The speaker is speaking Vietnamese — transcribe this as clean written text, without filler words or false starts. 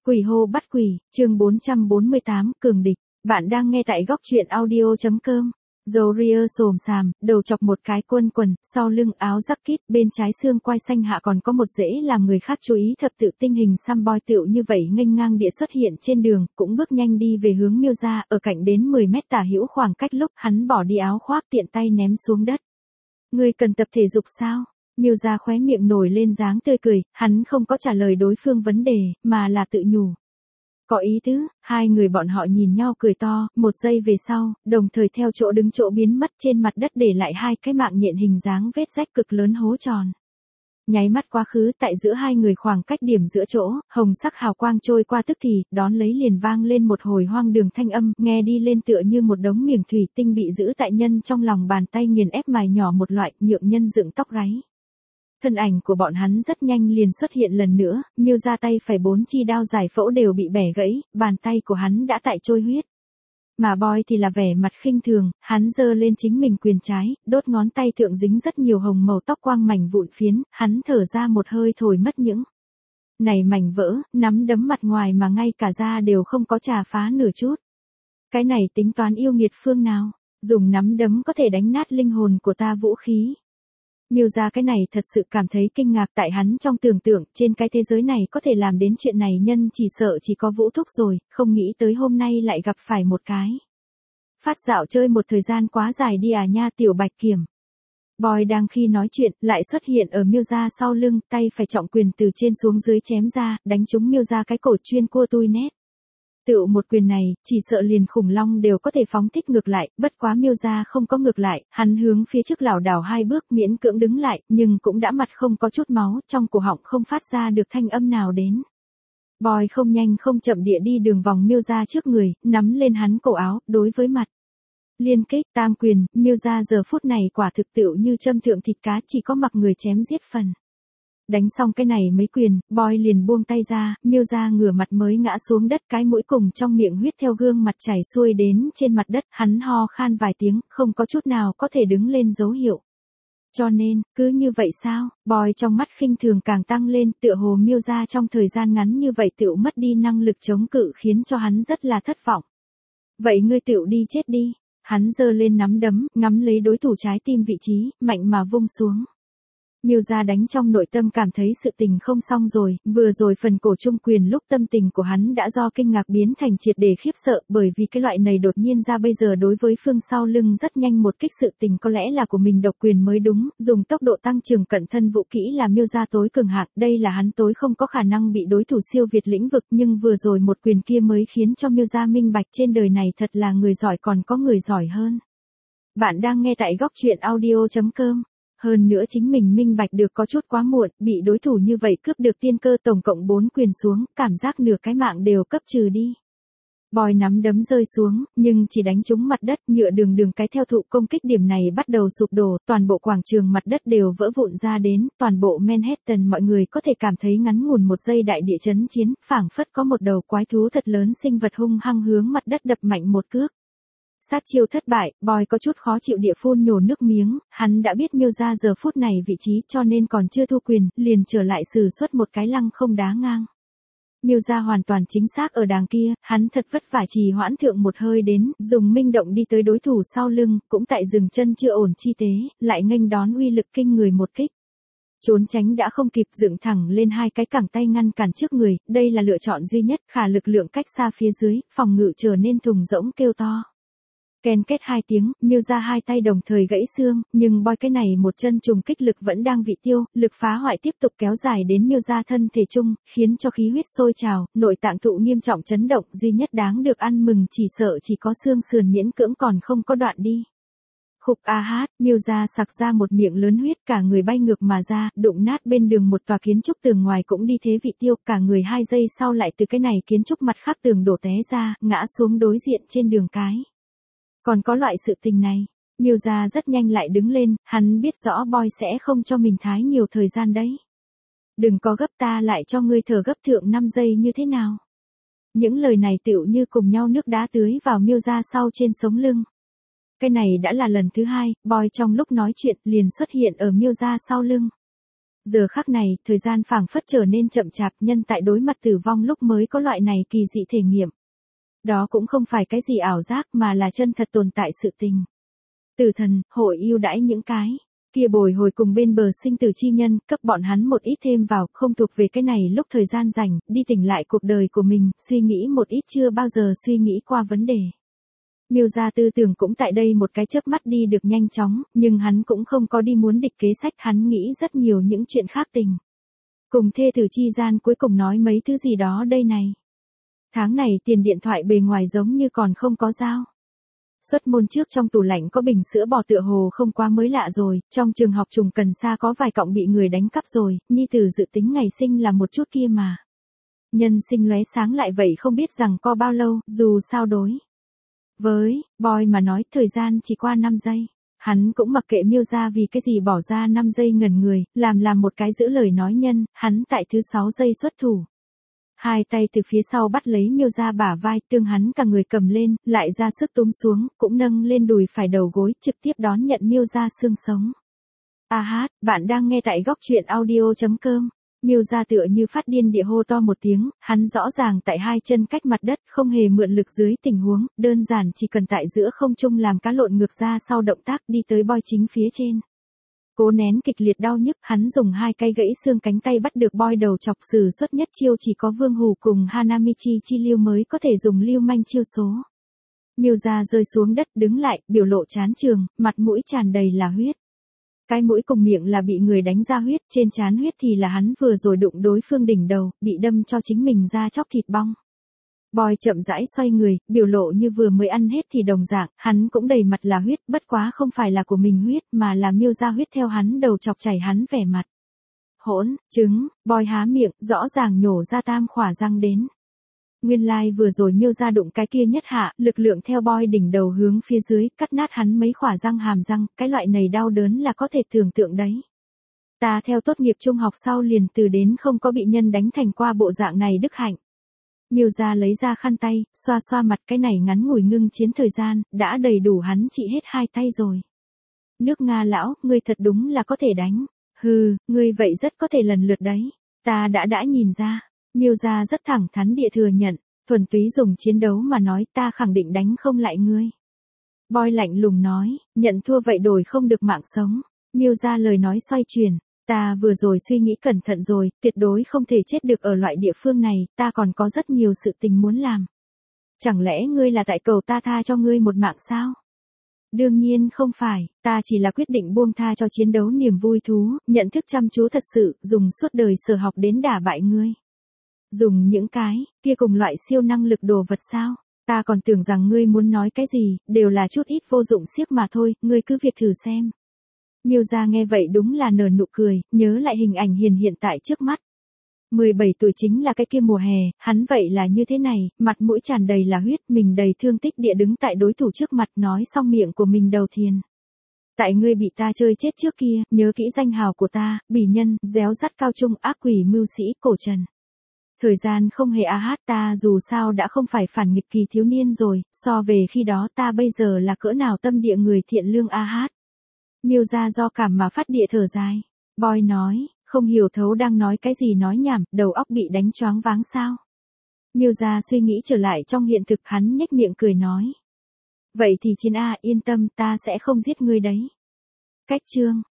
Quỷ hô bắt quỷ, chương 448, cường địch. Bạn đang nghe tại góc truyện audio.com. Dầu ria xồm xàm, đầu chọc một cái quân quần, sau lưng áo jacket, bên trái xương quai xanh hạ còn có một rễ làm người khác chú ý thập tự tinh hình xăm boy tựu như vậy nghênh ngang địa xuất hiện trên đường, cũng bước nhanh đi về hướng Miêu gia, ở cạnh đến 10 mét tả hữu khoảng cách lúc hắn bỏ đi áo khoác tiện tay ném xuống đất. Ngươi cần tập thể dục sao? Miêu gia khóe miệng nổi lên dáng tươi cười, hắn không có trả lời đối phương vấn đề, mà là tự nhủ. Có ý tứ, hai người bọn họ nhìn nhau cười to, một giây về sau, đồng thời theo chỗ đứng chỗ biến mất trên mặt đất để lại hai cái mạng nhện hình dáng vết rách cực lớn hố tròn. Nháy mắt quá khứ tại giữa hai người khoảng cách điểm giữa chỗ, hồng sắc hào quang trôi qua tức thì, đón lấy liền vang lên một hồi hoang đường thanh âm, nghe đi lên tựa như một đống miếng thủy tinh bị giữ tại nhân trong lòng bàn tay nghiền ép mài nhỏ một loại, nhượng nhân dựng tóc gáy. Thân ảnh của bọn hắn rất nhanh liền xuất hiện lần nữa, Miêu ra tay phải 4 chi đao giải phẫu đều bị bẻ gãy, bàn tay của hắn đã tại trôi huyết. Mà boy thì là vẻ mặt khinh thường, hắn giơ lên chính mình quyền trái, đốt ngón tay thượng dính rất nhiều hồng màu tóc quang mảnh vụn phiến, hắn thở ra một hơi thổi mất những này mảnh vỡ, nắm đấm mặt ngoài mà ngay cả da đều không có chà phá nửa chút. Cái này tính toán yêu nghiệt phương nào, dùng nắm đấm có thể đánh nát linh hồn của ta vũ khí. Miêu ra cái này thật sự cảm thấy kinh ngạc tại hắn trong tưởng tượng trên cái thế giới này có thể làm đến chuyện này nhân chỉ sợ chỉ có Vũ Thúc rồi, không nghĩ tới hôm nay lại gặp phải một cái. Phát dạo chơi một thời gian quá dài đi à nha tiểu bạch kiểm. Boy đang khi nói chuyện lại xuất hiện ở Miêu ra sau lưng, tay phải trọng quyền từ trên xuống dưới chém ra, đánh trúng Miêu ra cái cổ chuyên cua tui nét. Tựu một quyền này, chỉ sợ liền khủng long đều có thể phóng thích ngược lại, bất quá Miêu ra không có ngược lại, hắn hướng phía trước lảo đảo hai bước miễn cưỡng đứng lại, nhưng cũng đã mặt không có chút máu, trong cổ họng không phát ra được thanh âm nào đến. Boy không nhanh không chậm địa đi đường vòng Miêu ra trước người, nắm lên hắn cổ áo, đối với mặt. Liên kích tam quyền, Miêu ra giờ phút này quả thực tựu như châm thượng thịt cá chỉ có mặc người chém giết phần. Đánh xong cái này mấy quyền, boy liền buông tay ra, Miêu ra ngửa mặt mới ngã xuống đất, cái mũi cùng trong miệng huyết theo gương mặt chảy xuôi đến trên mặt đất, hắn ho khan vài tiếng, không có chút nào có thể đứng lên dấu hiệu. Cho nên, cứ như vậy sao, boy trong mắt khinh thường càng tăng lên, tựa hồ Miêu ra trong thời gian ngắn như vậy tựu mất đi năng lực chống cự khiến cho hắn rất là thất vọng. Vậy ngươi tựu đi chết đi, hắn giơ lên nắm đấm, ngắm lấy đối thủ trái tim vị trí, mạnh mà vung xuống. Miêu ra đánh trong nội tâm cảm thấy sự tình không xong rồi, vừa rồi phần cổ trung quyền lúc tâm tình của hắn đã do kinh ngạc biến thành triệt để khiếp sợ, bởi vì cái loại này đột nhiên ra bây giờ đối với phương sau lưng rất nhanh một kích sự tình có lẽ là của mình độc quyền mới đúng, dùng tốc độ tăng trưởng cận thân vũ kỹ là Miêu ra tối cường hạng, đây là hắn tối không có khả năng bị đối thủ siêu việt lĩnh vực, nhưng vừa rồi một quyền kia mới khiến cho Miêu ra minh bạch trên đời này thật là người giỏi còn có người giỏi hơn. Bạn đang nghe tại góc truyện audio.com. Hơn nữa chính mình minh bạch được có chút quá muộn, bị đối thủ như vậy cướp được tiên cơ tổng cộng 4 quyền xuống, cảm giác nửa cái mạng đều cấp trừ đi. Boy nắm đấm rơi xuống, nhưng chỉ đánh trúng mặt đất, nhựa đường cái theo thụ công kích điểm này bắt đầu sụp đổ, toàn bộ quảng trường mặt đất đều vỡ vụn ra đến, toàn bộ Manhattan mọi người có thể cảm thấy ngắn ngủn một giây đại địa chấn chiến, phảng phất có một đầu quái thú thật lớn sinh vật hung hăng hướng mặt đất đập mạnh một cước. Sát chiêu thất bại, boy có chút khó chịu địa phun nhổ nước miếng, hắn đã biết Miêu ra giờ phút này vị trí cho nên còn chưa thu quyền, liền trở lại sử xuất một cái lăng không đá ngang. Miêu ra hoàn toàn chính xác ở đàng kia, hắn thật vất vả trì hoãn thượng một hơi đến, dùng minh động đi tới đối thủ sau lưng, cũng tại dừng chân chưa ổn chi tế, lại nghênh đón uy lực kinh người một kích. Trốn tránh đã không kịp dựng thẳng lên hai cái cẳng tay ngăn cản trước người, đây là lựa chọn duy nhất, khả lực lượng cách xa phía dưới, phòng ngự trở nên thùng rỗng kêu to. Ken kết hai tiếng, Miêu ra hai tay đồng thời gãy xương, nhưng boy cái này một chân trùng kích lực vẫn đang vị tiêu, lực phá hoại tiếp tục kéo dài đến Miêu ra thân thể chung, khiến cho khí huyết sôi trào, nội tạng thụ nghiêm trọng chấn động, duy nhất đáng được ăn mừng chỉ sợ chỉ có xương sườn miễn cưỡng còn không có đoạn đi. Khục a hát, Miêu ra sặc ra một miệng lớn huyết, cả người bay ngược mà ra, đụng nát bên đường một tòa kiến trúc tường ngoài cũng đi thế vị tiêu, cả người 2 giây sau lại từ cái này kiến trúc mặt khác tường đổ té ra, ngã xuống đối diện trên đường cái. Còn có loại sự tình này, Miêu ra rất nhanh lại đứng lên, hắn biết rõ boy sẽ không cho mình thái nhiều thời gian đấy. Đừng có gấp, ta lại cho ngươi thở gấp thượng 5 giây như thế nào. Những lời này tựu như cùng nhau nước đá tưới vào Miêu ra sau trên sống lưng. Cái này đã là lần thứ 2, boy trong lúc nói chuyện liền xuất hiện ở Miêu ra sau lưng. Giờ khắc này, thời gian phảng phất trở nên chậm chạp, nhân tại đối mặt tử vong lúc mới có loại này kỳ dị thể nghiệm. Đó cũng không phải cái gì ảo giác mà là chân thật tồn tại sự tình. Tử thần, hội yêu đãi những cái kia bồi hồi cùng bên bờ sinh tử chi nhân, cấp bọn hắn một ít thêm vào, không thuộc về cái này lúc thời gian rảnh, đi tỉnh lại cuộc đời của mình, suy nghĩ một ít chưa bao giờ suy nghĩ qua vấn đề. Miêu gia tư tưởng cũng tại đây một cái chớp mắt đi được nhanh chóng, nhưng hắn cũng không có đi muốn địch kế sách, hắn nghĩ rất nhiều những chuyện khác tình. Cùng thê tử chi gian cuối cùng nói mấy thứ gì đó đây này. Tháng này tiền điện thoại bề ngoài giống như còn không có giao. Xuất môn trước trong tủ lạnh có bình sữa bò tựa hồ không quá mới lạ rồi, trong trường học trùng cần sa có vài cọng bị người đánh cắp rồi, nhi tử dự tính ngày sinh là một chút kia mà. Nhân sinh lóe sáng lại vậy không biết rằng có bao lâu, dù sao đối. Với, boy mà nói thời gian chỉ qua 5 giây. Hắn cũng mặc kệ Miêu gia vì cái gì bỏ ra 5 giây ngẩn người, làm một cái giữ lời nói nhân, hắn tại thứ 6 giây xuất thủ. Hai tay từ phía sau bắt lấy Miêu gia bả vai, tương hắn cả người cầm lên, lại ra sức túm xuống, cũng nâng lên đùi phải đầu gối, trực tiếp đón nhận Miêu gia xương sống. Bạn đang nghe tại góc truyện audio.com. Miêu gia tựa như phát điên địa hô to một tiếng, hắn rõ ràng tại hai chân cách mặt đất, không hề mượn lực dưới tình huống, đơn giản chỉ cần tại giữa không trung làm cá lộn ngược ra sau động tác đi tới boy chính phía trên. Cố nén kịch liệt đau nhức, hắn dùng hai cây gãy xương cánh tay bắt được boy đầu chọc, sử xuất nhất chiêu chỉ có Vương Hủ cùng Hanamichi chi lưu mới có thể dùng lưu manh chiêu số. Miêu gia rơi xuống đất đứng lại, biểu lộ chán trường, mặt mũi tràn đầy là huyết. Cái mũi cùng miệng là bị người đánh ra huyết, trên trán huyết thì là hắn vừa rồi đụng đối phương đỉnh đầu, bị đâm cho chính mình ra chóc thịt bong. Boy chậm rãi xoay người, biểu lộ như vừa mới ăn hết thì đồng dạng, hắn cũng đầy mặt là huyết, bất quá không phải là của mình huyết mà là Miêu gia huyết theo hắn đầu chọc chảy hắn vẻ mặt. Hỗn, trứng, boy há miệng, rõ ràng nhổ ra tam khỏa răng đến. Nguyên lai vừa rồi Miêu gia đụng cái kia nhất hạ, lực lượng theo boy đỉnh đầu hướng phía dưới, cắt nát hắn mấy khỏa răng hàm răng, cái loại này đau đớn là có thể tưởng tượng đấy. Ta theo tốt nghiệp trung học sau liền từ đến không có bị nhân đánh thành qua bộ dạng này đức hạnh. Miêu gia lấy ra khăn tay, xoa xoa mặt, cái này ngắn ngủi ngưng chiến thời gian, đã đầy đủ hắn trị hết hai tay rồi. Nước Nga lão, ngươi thật đúng là có thể đánh. Hừ, ngươi vậy rất có thể lần lượt đấy. Ta đã nhìn ra. Miêu gia rất thẳng thắn địa thừa nhận, thuần túy dùng chiến đấu mà nói ta khẳng định đánh không lại ngươi. Boy lạnh lùng nói, nhận thua vậy đổi không được mạng sống. Miêu gia lời nói xoay chuyển, ta vừa rồi suy nghĩ cẩn thận rồi, tuyệt đối không thể chết được ở loại địa phương này, ta còn có rất nhiều sự tình muốn làm. Chẳng lẽ ngươi là tại cầu ta tha cho ngươi một mạng sao? Đương nhiên không phải, ta chỉ là quyết định buông tha cho chiến đấu niềm vui thú, nhận thức chăm chú thật sự, dùng suốt đời sở học đến đả bại ngươi. Dùng những cái kia cùng loại siêu năng lực đồ vật sao? Ta còn tưởng rằng ngươi muốn nói cái gì, đều là chút ít vô dụng xiếc mà thôi, ngươi cứ việc thử xem. Miêu gia nghe vậy đúng là nở nụ cười, nhớ lại hình ảnh hiện tại trước mắt. 17 tuổi chính là cái kia mùa hè, hắn vậy là như thế này, mặt mũi tràn đầy là huyết, mình đầy thương tích địa đứng tại đối thủ trước mặt nói xong miệng của mình đầu thiền. Tại ngươi bị ta chơi chết trước kia, nhớ kỹ danh hào của ta, bỉ nhân, réo rắt cao trung, ác quỷ mưu sĩ, cổ trần. Thời gian không hề ta dù sao đã không phải phản nghịch kỳ thiếu niên rồi, so về khi đó ta bây giờ là cỡ nào tâm địa người thiện lương Miêu gia do cảm mà phát địa thở dài. Boy nói, không hiểu thấu đang nói cái gì nói nhảm, đầu óc bị đánh choáng váng sao. Miêu gia suy nghĩ trở lại trong hiện thực, hắn nhếch miệng cười nói. Vậy thì chiến yên tâm, ta sẽ không giết ngươi đấy. Cách chương.